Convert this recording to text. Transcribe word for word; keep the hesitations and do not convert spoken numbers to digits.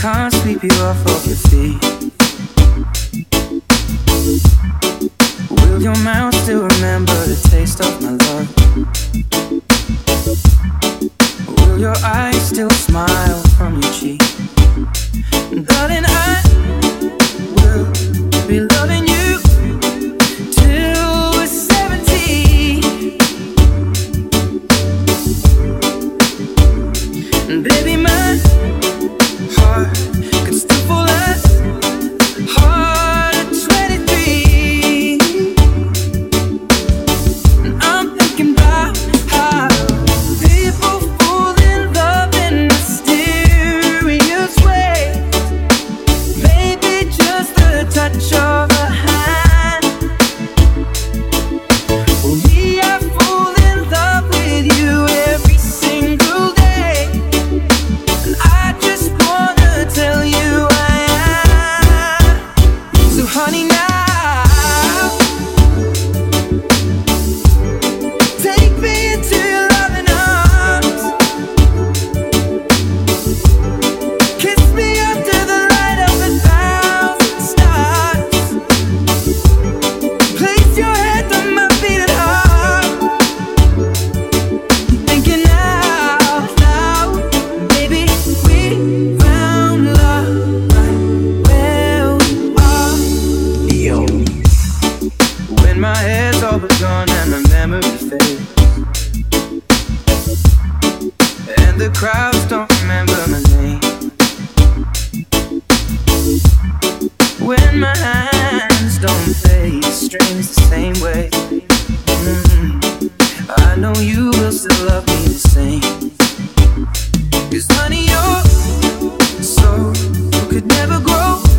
can't sweep you off of your feet. Will your mouth still remember the taste of my love? Will your eyes still smile from your cheek? Darling, I will be loving you till we're seventy. And baby, my heart could still fall as hard at twenty-three. And I'm thinking about how people fall in love in mysterious ways. Maybe just the touch of a hand. Well, me, I fall in love with you every single day. And I just wanna tell you I am. So honey, now take me into your loving arms. Kiss me under the light of a thousand stars. Place your head on my beating heart. Thinking now, now, baby, we found love right where we are. Yo. When my hair's all but gone and the memory fades, and the crowds don't remember my name. When my hands don't play strings the same way, mm, I know you will still love me the same. 'Cause honey, your soul could never grow